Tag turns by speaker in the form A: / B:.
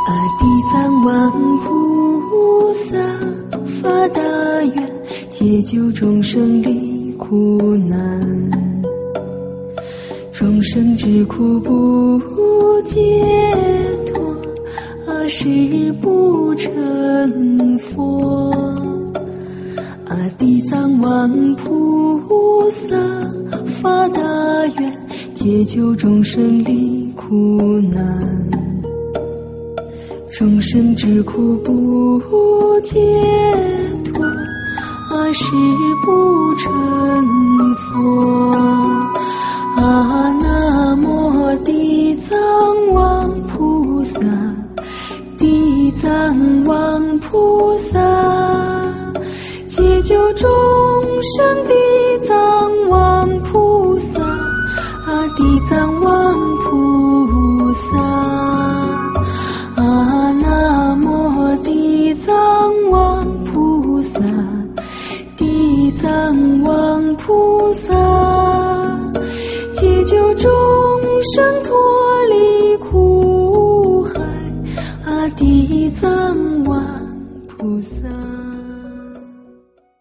A: 地藏王菩萨发大愿，解救众生离苦难。众生之苦不解脱，誓不成佛。地藏王菩萨发大愿，解救众生离苦难。众生之苦不解脱，誓不成佛。南无地藏王菩萨，地藏王菩萨，解救众生。地藏王菩萨，地藏王菩萨，南无地藏王菩萨，地藏王菩萨，解救众生脱离苦海。地藏王菩萨。